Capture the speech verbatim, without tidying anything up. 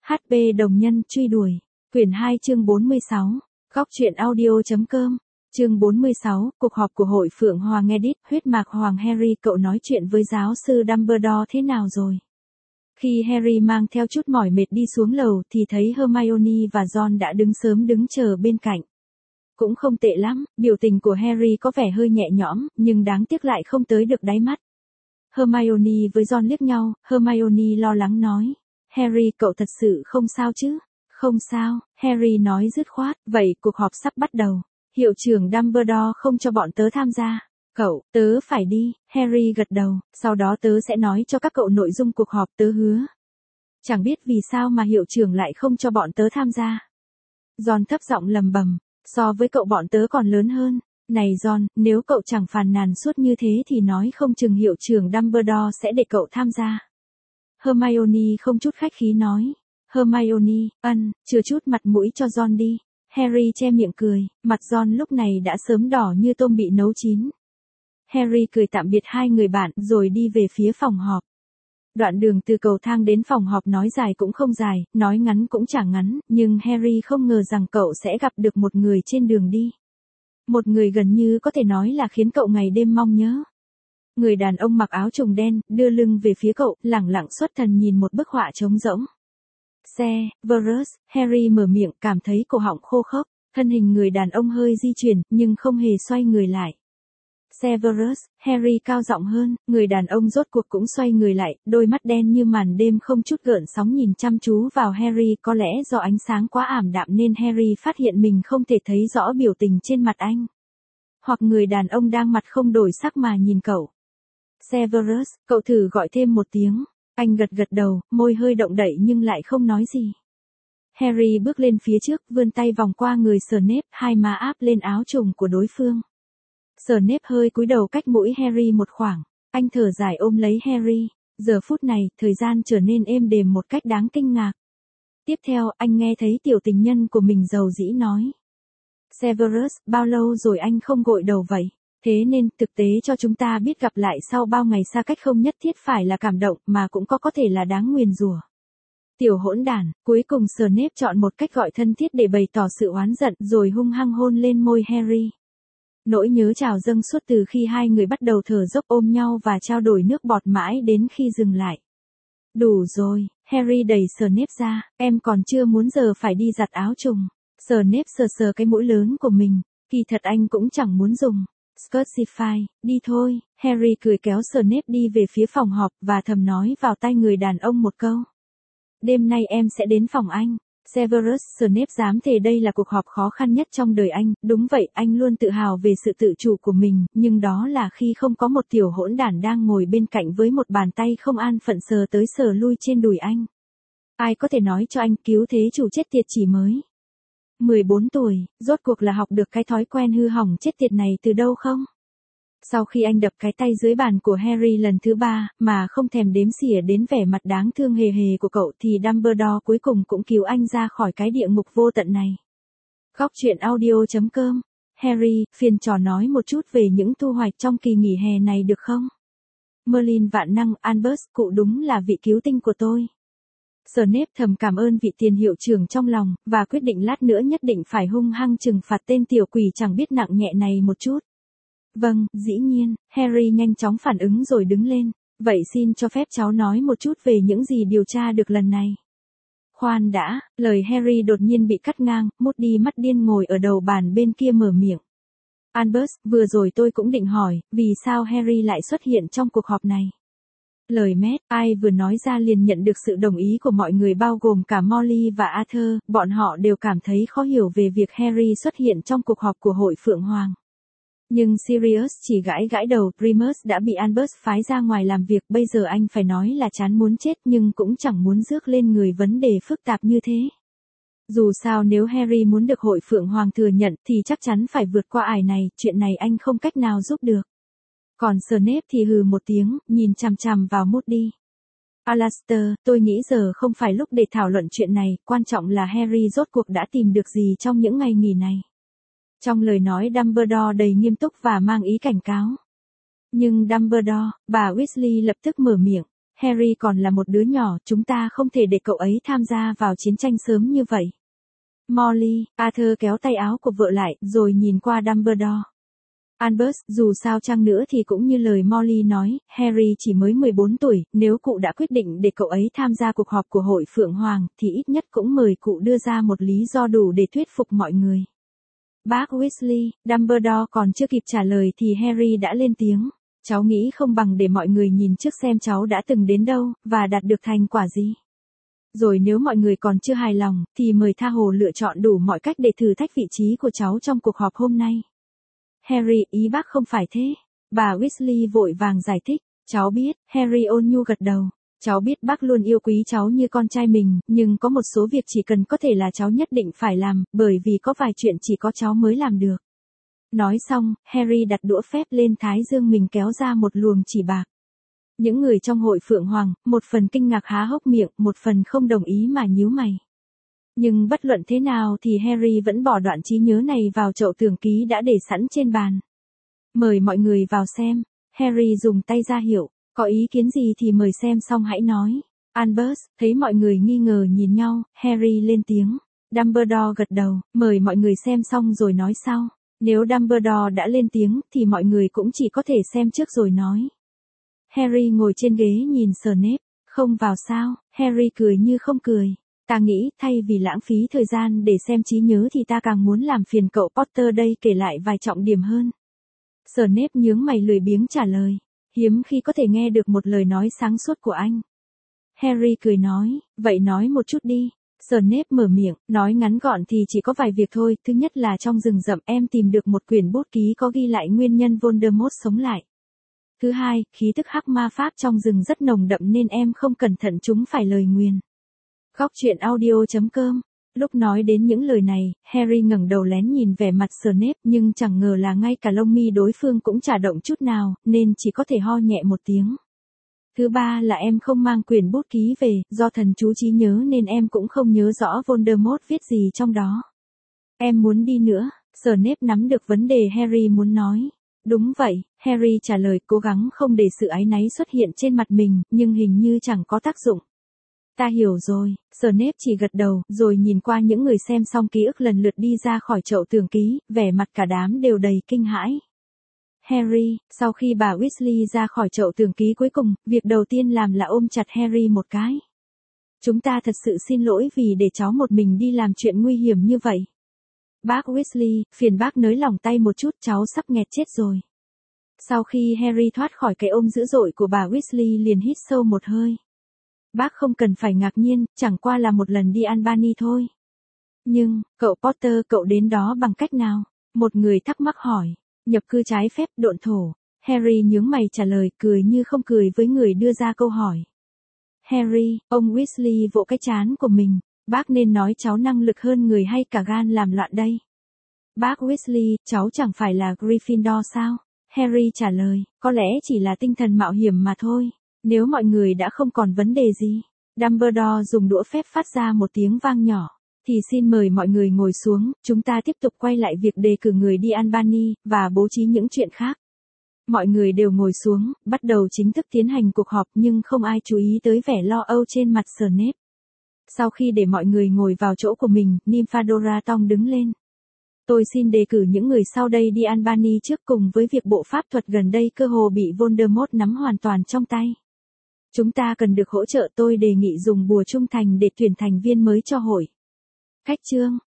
hát pê đồng nhân truy đuổi. Quyển hai chương bốn mươi sáu. Góc truyện audio.com. Chương bốn mươi sáu, cuộc họp của hội Phượng Hoàng Edit, huyết mạch Hoàng Harry, cậu nói chuyện với giáo sư Dumbledore thế nào rồi? Khi Harry mang theo chút mỏi mệt đi xuống lầu thì thấy Hermione và Ron đã đứng sớm đứng chờ bên cạnh. Cũng không tệ lắm, biểu tình của Harry có vẻ hơi nhẹ nhõm, nhưng đáng tiếc lại không tới được đáy mắt. Hermione với Ron liếc nhau, Hermione lo lắng nói. Harry, cậu thật sự không sao chứ? Không sao, Harry nói dứt khoát, vậy cuộc họp sắp bắt đầu. Hiệu trưởng Dumbledore không cho bọn tớ tham gia. Cậu, tớ phải đi, Harry gật đầu, sau đó tớ sẽ nói cho các cậu nội dung cuộc họp, tớ hứa. Chẳng biết vì sao mà hiệu trưởng lại không cho bọn tớ tham gia. Ron thấp giọng lầm bầm, so với cậu bọn tớ còn lớn hơn. Này Ron, nếu cậu chẳng phàn nàn suốt như thế thì nói không chừng hiệu trưởng Dumbledore sẽ để cậu tham gia. Hermione không chút khách khí nói. Hermione, ân, chừa chút mặt mũi cho Ron đi. Harry che miệng cười, mặt Ron lúc này đã sớm đỏ như tôm bị nấu chín. Harry cười tạm biệt hai người bạn rồi đi về phía phòng họp. Đoạn đường từ cầu thang đến phòng họp nói dài cũng không dài, nói ngắn cũng chẳng ngắn, nhưng Harry không ngờ rằng cậu sẽ gặp được một người trên đường đi. Một người gần như có thể nói là khiến cậu ngày đêm mong nhớ. Người đàn ông mặc áo trùng đen, đưa lưng về phía cậu, lẳng lặng xuất thần nhìn một bức họa trống rỗng. Severus, Harry mở miệng, cảm thấy cổ họng khô khốc, thân hình người đàn ông hơi di chuyển, nhưng không hề xoay người lại. Severus, Harry cao giọng hơn, người đàn ông rốt cuộc cũng xoay người lại, đôi mắt đen như màn đêm không chút gợn sóng nhìn chăm chú vào Harry, có lẽ do ánh sáng quá ảm đạm nên Harry phát hiện mình không thể thấy rõ biểu tình trên mặt anh. Hoặc người đàn ông đang mặt không đổi sắc mà nhìn cậu. Severus, cậu thử gọi thêm một tiếng. Anh gật gật đầu, môi hơi động đậy nhưng lại không nói gì. Harry bước lên phía trước, vươn tay vòng qua người Snape, hai má áp lên áo trùng của đối phương. Snape hơi cúi đầu cách mũi Harry một khoảng. Anh thở dài ôm lấy Harry. Giờ phút này, thời gian trở nên êm đềm một cách đáng kinh ngạc. Tiếp theo, anh nghe thấy tiểu tình nhân của mình dầu dĩ nói. Severus, bao lâu rồi anh không gội đầu vậy? Thế nên, thực tế cho chúng ta biết gặp lại sau bao ngày xa cách không nhất thiết phải là cảm động mà cũng có có thể là đáng nguyền rủa. Tiểu hỗn đản, cuối cùng Snape chọn một cách gọi thân thiết để bày tỏ sự oán giận rồi hung hăng hôn lên môi Harry. Nỗi nhớ trào dâng suốt từ khi hai người bắt đầu thở dốc ôm nhau và trao đổi nước bọt mãi đến khi dừng lại. Đủ rồi, Harry đẩy Snape ra, em còn chưa muốn giờ phải đi giặt áo trùng. Snape sờ sờ cái mũi lớn của mình, kỳ thật anh cũng chẳng muốn dùng. Scursify, đi thôi, Harry cười kéo Snape đi về phía phòng họp và thầm nói vào tai người đàn ông một câu. Đêm nay em sẽ đến phòng anh. Severus, Snape dám thề đây là cuộc họp khó khăn nhất trong đời anh, đúng vậy, anh luôn tự hào về sự tự chủ của mình, nhưng đó là khi không có một tiểu hỗn đản đang ngồi bên cạnh với một bàn tay không an phận sờ tới sờ lui trên đùi anh. Ai có thể nói cho anh cứu thế chủ chết tiệt chỉ mới mười bốn tuổi, rốt cuộc là học được cái thói quen hư hỏng chết tiệt này từ đâu không? Sau khi anh đập cái tay dưới bàn của Harry lần thứ ba, mà không thèm đếm xỉa đến vẻ mặt đáng thương hề hề của cậu thì Dumbledore cuối cùng cũng cứu anh ra khỏi cái địa ngục vô tận này. Góc truyện audio.com. Harry, phiền trò nói một chút về những thu hoạch trong kỳ nghỉ hè này được không? Merlin vạn năng, Albus, cụ đúng là vị cứu tinh của tôi. Snape thầm cảm ơn vị tiền hiệu trưởng trong lòng, và quyết định lát nữa nhất định phải hung hăng trừng phạt tên tiểu quỷ chẳng biết nặng nhẹ này một chút. Vâng, dĩ nhiên, Harry nhanh chóng phản ứng rồi đứng lên. Vậy xin cho phép cháu nói một chút về những gì điều tra được lần này. Khoan đã, lời Harry đột nhiên bị cắt ngang, Moody mắt điên ngồi ở đầu bàn bên kia mở miệng. Albus, vừa rồi tôi cũng định hỏi, vì sao Harry lại xuất hiện trong cuộc họp này? Lời Mét, ai vừa nói ra liền nhận được sự đồng ý của mọi người bao gồm cả Molly và Arthur, bọn họ đều cảm thấy khó hiểu về việc Harry xuất hiện trong cuộc họp của hội Phượng Hoàng. Nhưng Sirius chỉ gãi gãi đầu, Remus đã bị Albus phái ra ngoài làm việc, bây giờ anh phải nói là chán muốn chết nhưng cũng chẳng muốn rước lên người vấn đề phức tạp như thế. Dù sao nếu Harry muốn được hội Phượng Hoàng thừa nhận thì chắc chắn phải vượt qua ải này, chuyện này anh không cách nào giúp được. Còn Snape thì hừ một tiếng, nhìn chằm chằm vào Moody. Alastor, tôi nghĩ giờ không phải lúc để thảo luận chuyện này, quan trọng là Harry rốt cuộc đã tìm được gì trong những ngày nghỉ này. Trong lời nói Dumbledore đầy nghiêm túc và mang ý cảnh cáo. Nhưng Dumbledore, bà Weasley lập tức mở miệng. Harry còn là một đứa nhỏ, chúng ta không thể để cậu ấy tham gia vào chiến tranh sớm như vậy. Molly, Arthur kéo tay áo của vợ lại, rồi nhìn qua Dumbledore. Albus, dù sao chăng nữa thì cũng như lời Molly nói, Harry chỉ mới mười bốn tuổi, nếu cụ đã quyết định để cậu ấy tham gia cuộc họp của hội Phượng Hoàng, thì ít nhất cũng mời cụ đưa ra một lý do đủ để thuyết phục mọi người. Bác Weasley, Dumbledore còn chưa kịp trả lời thì Harry đã lên tiếng. Cháu nghĩ không bằng để mọi người nhìn trước xem cháu đã từng đến đâu, và đạt được thành quả gì. Rồi nếu mọi người còn chưa hài lòng, thì mời tha hồ lựa chọn đủ mọi cách để thử thách vị trí của cháu trong cuộc họp hôm nay. Harry, ý bác không phải thế. Bà Weasley vội vàng giải thích. Cháu biết, Harry ôn nhu gật đầu. Cháu biết bác luôn yêu quý cháu như con trai mình, nhưng có một số việc chỉ cần có thể là cháu nhất định phải làm, bởi vì có vài chuyện chỉ có cháu mới làm được. Nói xong, Harry đặt đũa phép lên thái dương mình kéo ra một luồng chỉ bạc. Những người trong hội Phượng Hoàng, một phần kinh ngạc há hốc miệng, một phần không đồng ý mà nhíu mày. Nhưng bất luận thế nào thì Harry vẫn bỏ đoạn trí nhớ này vào chậu tường ký đã để sẵn trên bàn. Mời mọi người vào xem. Harry dùng tay ra hiệu, có ý kiến gì thì mời xem xong hãy nói. Albus, thấy mọi người nghi ngờ nhìn nhau, Harry lên tiếng. Dumbledore gật đầu, mời mọi người xem xong rồi nói sau. Nếu Dumbledore đã lên tiếng thì mọi người cũng chỉ có thể xem trước rồi nói. Harry ngồi trên ghế nhìn Snape, không vào sao, Harry cười như không cười. Ta nghĩ thay vì lãng phí thời gian để xem trí nhớ thì ta càng muốn làm phiền cậu Potter đây kể lại vài trọng điểm hơn. Snape nhướng mày lười biếng trả lời, hiếm khi có thể nghe được một lời nói sáng suốt của anh. Harry cười nói, vậy nói một chút đi. Snape mở miệng, nói ngắn gọn thì chỉ có vài việc thôi. Thứ nhất là trong rừng rậm em tìm được một quyển bút ký có ghi lại nguyên nhân Voldemort sống lại. Thứ hai, khí tức hắc ma pháp trong rừng rất nồng đậm nên em không cẩn thận chúng phải lời nguyền. Góc truyện audio chấm com. Lúc nói đến những lời này, Harry ngẩng đầu lén nhìn vẻ mặt Snape nhưng chẳng ngờ là ngay cả lông mi đối phương cũng chả động chút nào, nên chỉ có thể ho nhẹ một tiếng. Thứ ba là em không mang quyển bút ký về, do thần chú trí nhớ nên em cũng không nhớ rõ Voldemort viết gì trong đó. Em muốn đi nữa. Snape nắm được vấn đề Harry muốn nói. Đúng vậy, Harry trả lời cố gắng không để sự áy náy xuất hiện trên mặt mình, nhưng hình như chẳng có tác dụng. Ta hiểu rồi, Snape chỉ gật đầu, rồi nhìn qua những người xem xong ký ức lần lượt đi ra khỏi chậu tường ký, vẻ mặt cả đám đều đầy kinh hãi. Harry, sau khi bà Weasley ra khỏi chậu tường ký cuối cùng, việc đầu tiên làm là ôm chặt Harry một cái. Chúng ta thật sự xin lỗi vì để cháu một mình đi làm chuyện nguy hiểm như vậy. Bác Weasley, phiền bác nới lỏng tay một chút, cháu sắp nghẹt chết rồi. Sau khi Harry thoát khỏi cái ôm dữ dội của bà Weasley liền hít sâu một hơi. Bác không cần phải ngạc nhiên, chẳng qua là một lần đi Albany thôi. Nhưng, cậu Potter, cậu đến đó bằng cách nào? Một người thắc mắc hỏi. Nhập cư trái phép, độn thổ. Harry nhướng mày trả lời, cười như không cười với người đưa ra câu hỏi. Harry, ông Weasley vỗ cái trán của mình. Bác nên nói cháu năng lực hơn người hay cả gan làm loạn đây. Bác Weasley, cháu chẳng phải là Gryffindor sao? Harry trả lời, có lẽ chỉ là tinh thần mạo hiểm mà thôi. Nếu mọi người đã không còn vấn đề gì. Dumbledore dùng đũa phép phát ra một tiếng vang nhỏ. Thì xin mời mọi người ngồi xuống, chúng ta tiếp tục quay lại việc đề cử người đi Albany, và bố trí những chuyện khác. Mọi người đều ngồi xuống, bắt đầu chính thức tiến hành cuộc họp nhưng không ai chú ý tới vẻ lo âu trên mặt Snape. Sau khi để mọi người ngồi vào chỗ của mình, Nymphadora Tong đứng lên. Tôi xin đề cử những người sau đây đi Albany trước cùng với việc bộ pháp thuật gần đây cơ hồ bị Voldemort nắm hoàn toàn trong tay. Chúng ta cần được hỗ trợ tôi đề nghị dùng bùa trung thành để tuyển thành viên mới cho hội. Cách chương